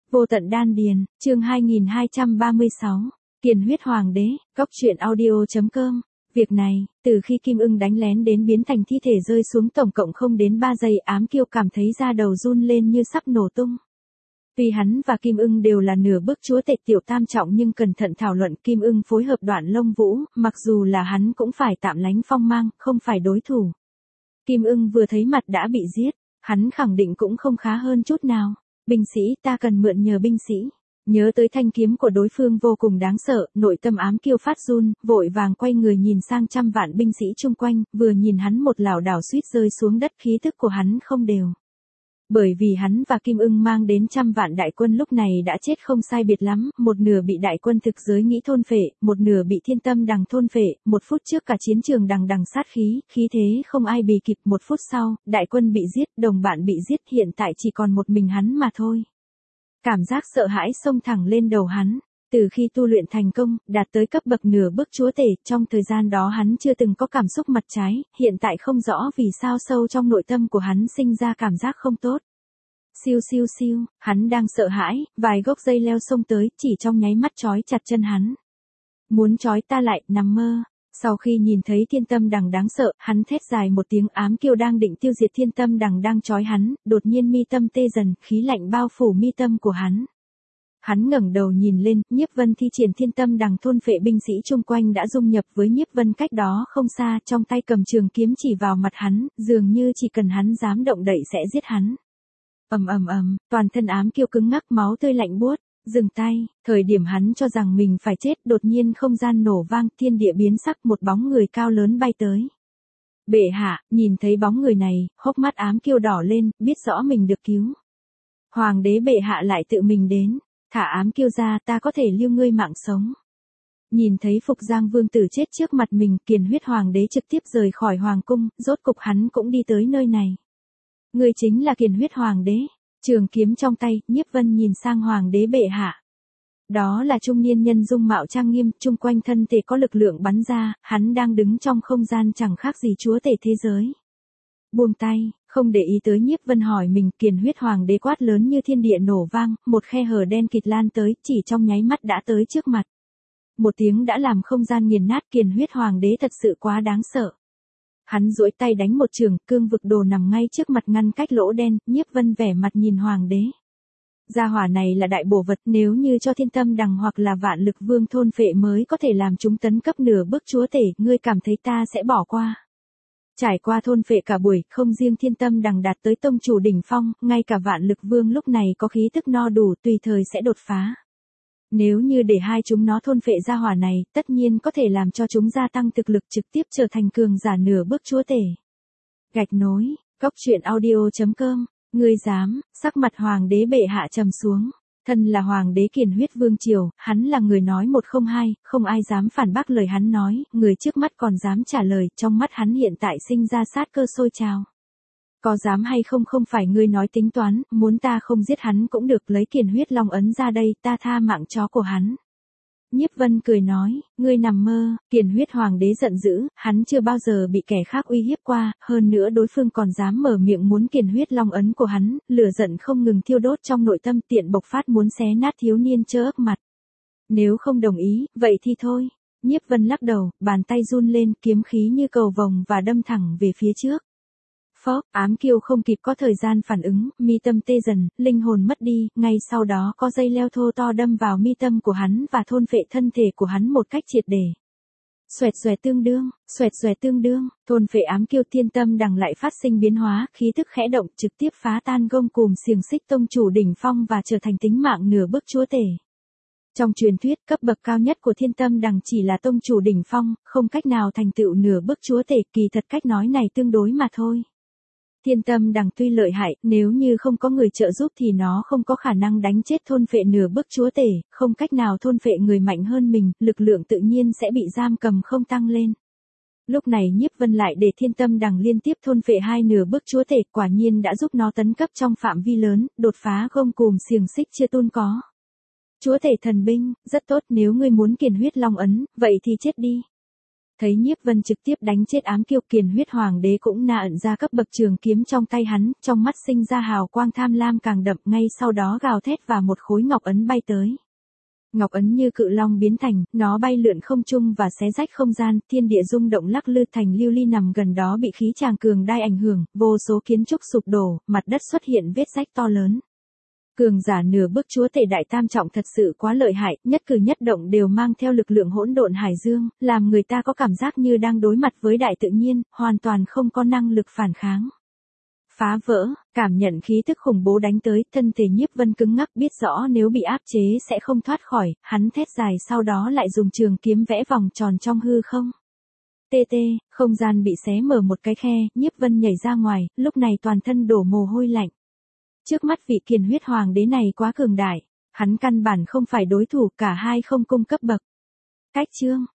Vô tận đan điền, chương 2236, Kiền huyết hoàng đế, góc truyện audio.com. Việc này, từ khi Kim Ưng đánh lén đến biến thành thi thể rơi xuống tổng cộng không đến 3 giây, Ám Kiêu cảm thấy da đầu run lên như sắp nổ tung. Tuy hắn và Kim Ưng đều là nửa bước chúa tể tiểu tam trọng nhưng cẩn thận thảo luận, Kim Ưng phối hợp Đoạn Lông Vũ, mặc dù là hắn cũng phải tạm lánh phong mang, không phải đối thủ. Kim Ưng vừa thấy mặt đã bị giết, hắn khẳng định cũng không khá hơn chút nào. Binh sĩ, ta cần mượn nhờ binh sĩ. Nhớ tới thanh kiếm của đối phương vô cùng đáng sợ, nội tâm Ám Kiêu phát run, vội vàng quay người nhìn sang trăm vạn binh sĩ chung quanh, vừa nhìn hắn một lảo đảo suýt rơi xuống đất, khí tức của hắn không đều. Bởi vì hắn và Kim Ưng mang đến trăm vạn đại quân lúc này đã chết không sai biệt lắm, một nửa bị đại quân thực giới nghĩ thôn phệ, một nửa bị Thiên Tâm Đằng thôn phệ, một phút trước cả chiến trường đằng đằng sát khí, khí thế không ai bì kịp, một phút sau, đại quân bị giết, đồng bạn bị giết, hiện tại chỉ còn một mình hắn mà thôi. Cảm giác sợ hãi xông thẳng lên đầu hắn. Từ khi tu luyện thành công, đạt tới cấp bậc nửa bước chúa tể, trong thời gian đó hắn chưa từng có cảm xúc mặt trái, hiện tại không rõ vì sao sâu trong nội tâm của hắn sinh ra cảm giác không tốt. Siêu siêu siêu, hắn đang sợ hãi, vài gốc dây leo xông tới, chỉ trong nháy mắt trói chặt chân hắn. Muốn trói ta lại, nằm mơ. Sau khi nhìn thấy Thiên Tâm Đằng đáng sợ, hắn thét dài một tiếng. Ám Kiêu đang định tiêu diệt Thiên Tâm Đằng đang trói hắn, đột nhiên mi tâm tê dần, khí lạnh bao phủ mi tâm của hắn. Hắn ngẩng đầu nhìn lên, Nhiếp Vân thi triển Thiên Tâm Đằng thôn phệ binh sĩ chung quanh đã dung nhập với Nhiếp Vân cách đó không xa, trong tay cầm trường kiếm chỉ vào mặt hắn, dường như chỉ cần hắn dám động đậy sẽ giết hắn. Toàn thân Ám Kiêu cứng ngắc, máu tươi lạnh buốt. Dừng tay, thời điểm hắn cho rằng mình phải chết, đột nhiên không gian nổ vang, thiên địa biến sắc, một bóng người cao lớn bay tới. Bệ hạ, nhìn thấy bóng người này, hốc mắt Ám Kiêu đỏ lên, biết rõ mình được cứu. Hoàng đế bệ hạ lại tự mình đến, thả Ám Kiêu ra, ta có thể lưu ngươi mạng sống. Nhìn thấy Phục Giang vương tử chết trước mặt mình, Kiền huyết hoàng đế trực tiếp rời khỏi hoàng cung, rốt cục hắn cũng đi tới nơi này. Ngươi chính là Kiền huyết hoàng đế. Trường kiếm trong tay, Nhiếp Vân nhìn sang hoàng đế bệ hạ. Đó là trung niên nhân dung mạo trang nghiêm, chung quanh thân thể có lực lượng bắn ra, hắn đang đứng trong không gian chẳng khác gì chúa tể thế giới. Buông tay, không để ý tới Nhiếp Vân hỏi mình, Kiền huyết hoàng đế quát lớn như thiên địa nổ vang, một khe hở đen kịt lan tới, chỉ trong nháy mắt đã tới trước mặt. Một tiếng đã làm không gian nghiền nát, Kiền huyết hoàng đế thật sự quá đáng sợ. Hắn duỗi tay đánh một trường, cương vực đồ nằm ngay trước mặt ngăn cách lỗ đen, Nhiếp Vân vẻ mặt nhìn hoàng đế. Gia hỏa này là đại bổ vật, nếu như cho Thiên Tâm Đằng hoặc là Vạn Lực Vương thôn phệ mới có thể làm chúng tấn cấp nửa bước chúa tể, ngươi cảm thấy ta sẽ bỏ qua. Trải qua thôn phệ cả buổi, không riêng Thiên Tâm Đằng đạt tới tông chủ đỉnh phong, ngay cả Vạn Lực Vương lúc này có khí tức no đủ, tùy thời sẽ đột phá. Nếu như để hai chúng nó thôn phệ gia hỏa này, tất nhiên có thể làm cho chúng gia tăng thực lực, trực tiếp trở thành cường giả nửa bước chúa tể. Gạch nối, góc truyện audio.com, ngươi dám, sắc mặt hoàng đế bệ hạ trầm xuống. Thân là hoàng đế Kiền huyết vương triều, hắn là người nói một không hai, không ai dám phản bác lời hắn nói, người trước mắt còn dám trả lời, trong mắt hắn hiện tại sinh ra sát cơ sôi trào. Có dám hay không không phải ngươi nói tính toán, muốn ta không giết hắn cũng được, lấy Kiền huyết long ấn ra đây, ta tha mạng chó của hắn. Nhiếp Vân cười nói, ngươi nằm mơ. Kiền huyết hoàng đế giận dữ, hắn chưa bao giờ bị kẻ khác uy hiếp qua, hơn nữa đối phương còn dám mở miệng muốn Kiền huyết long ấn của hắn, lửa giận không ngừng thiêu đốt trong nội tâm, tiện bộc phát muốn xé nát thiếu niên trơ ức mặt. Nếu không đồng ý, vậy thì thôi. Nhiếp Vân lắc đầu, bàn tay run lên, kiếm khí như cầu vồng và đâm thẳng về phía trước. Phốc, Ám Kiêu không kịp có thời gian phản ứng, mi tâm tê dần, linh hồn mất đi, ngay sau đó có dây leo thô to đâm vào mi tâm của hắn và thôn phệ thân thể của hắn một cách triệt để. Xoẹt xoẹt tương đương, thôn phệ Ám Kiêu. Thiên Tâm Đằng lại phát sinh biến hóa, khí thức khẽ động, trực tiếp phá tan gông cùm xiềng xích tông chủ đỉnh phong và trở thành tính mạng nửa bước chúa tể. Trong truyền thuyết, cấp bậc cao nhất của Thiên Tâm Đằng chỉ là tông chủ đỉnh phong, không cách nào thành tựu nửa bước chúa tể, kỳ thật cách nói này tương đối mà thôi. Thiên Tâm Đằng tuy lợi hại, nếu như không có người trợ giúp thì nó không có khả năng đánh chết thôn phệ nửa bước chúa tể, không cách nào thôn phệ người mạnh hơn mình, lực lượng tự nhiên sẽ bị giam cầm không tăng lên. Lúc này Nhiếp Vân lại để Thiên Tâm Đằng liên tiếp thôn phệ hai nửa bước chúa tể, quả nhiên đã giúp nó tấn cấp trong phạm vi lớn, đột phá gông cùm xiềng xích chưa tuôn có. Chúa tể thần binh, rất tốt, nếu ngươi muốn Kiền huyết long ấn, vậy thì chết đi. Thấy Nhiếp Vân trực tiếp đánh chết ám kiêu, Kiền huyết hoàng đế cũng na ẩn ra cấp bậc trường kiếm trong tay hắn, trong mắt sinh ra hào quang tham lam càng đậm, ngay sau đó gào thét và một khối ngọc ấn bay tới. Ngọc ấn như cự long biến thành, nó bay lượn không trung và xé rách không gian, thiên địa rung động lắc lư, thành lưu ly nằm gần đó bị khí tràng cường đai ảnh hưởng, vô số kiến trúc sụp đổ, mặt đất xuất hiện vết rách to lớn. Cường giả nửa bước chúa tể đại tam trọng thật sự quá lợi hại, nhất cử nhất động đều mang theo lực lượng hỗn độn hải dương, làm người ta có cảm giác như đang đối mặt với đại tự nhiên, hoàn toàn không có năng lực phản kháng. Phá vỡ, cảm nhận khí tức khủng bố đánh tới, thân thể Nhiếp Vân cứng ngắc, biết rõ nếu bị áp chế sẽ không thoát khỏi, hắn thét dài sau đó lại dùng trường kiếm vẽ vòng tròn trong hư không. Không gian bị xé mở một cái khe, Nhiếp Vân nhảy ra ngoài, lúc này toàn thân đổ mồ hôi lạnh. Trước mắt vị Kiền huyết hoàng đế này quá cường đại, hắn căn bản không phải đối thủ, cả hai không cung cấp bậc. Cách chương